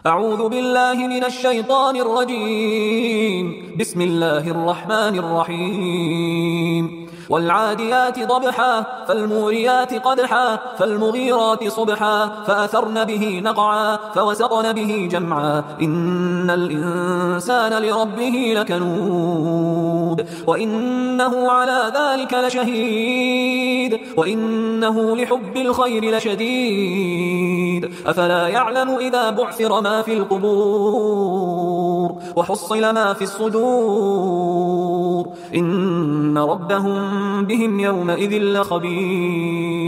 أعوذ بالله من الشيطان الرجيم. بسم الله الرحمن الرحيم. والعاديات ضبحا فالموريات قدحا فالمغيرات صبحا فأثرن به نقعا فوسطن به جمعا إن الإنسان لربه لكنود وإنه على ذلك لشهيد وإنه لحب الخير لشديد أفلا يعلم إذا بعثر ما في القبور وحصل ما في الصدور إن ربهم بهم يومئذ لخبير.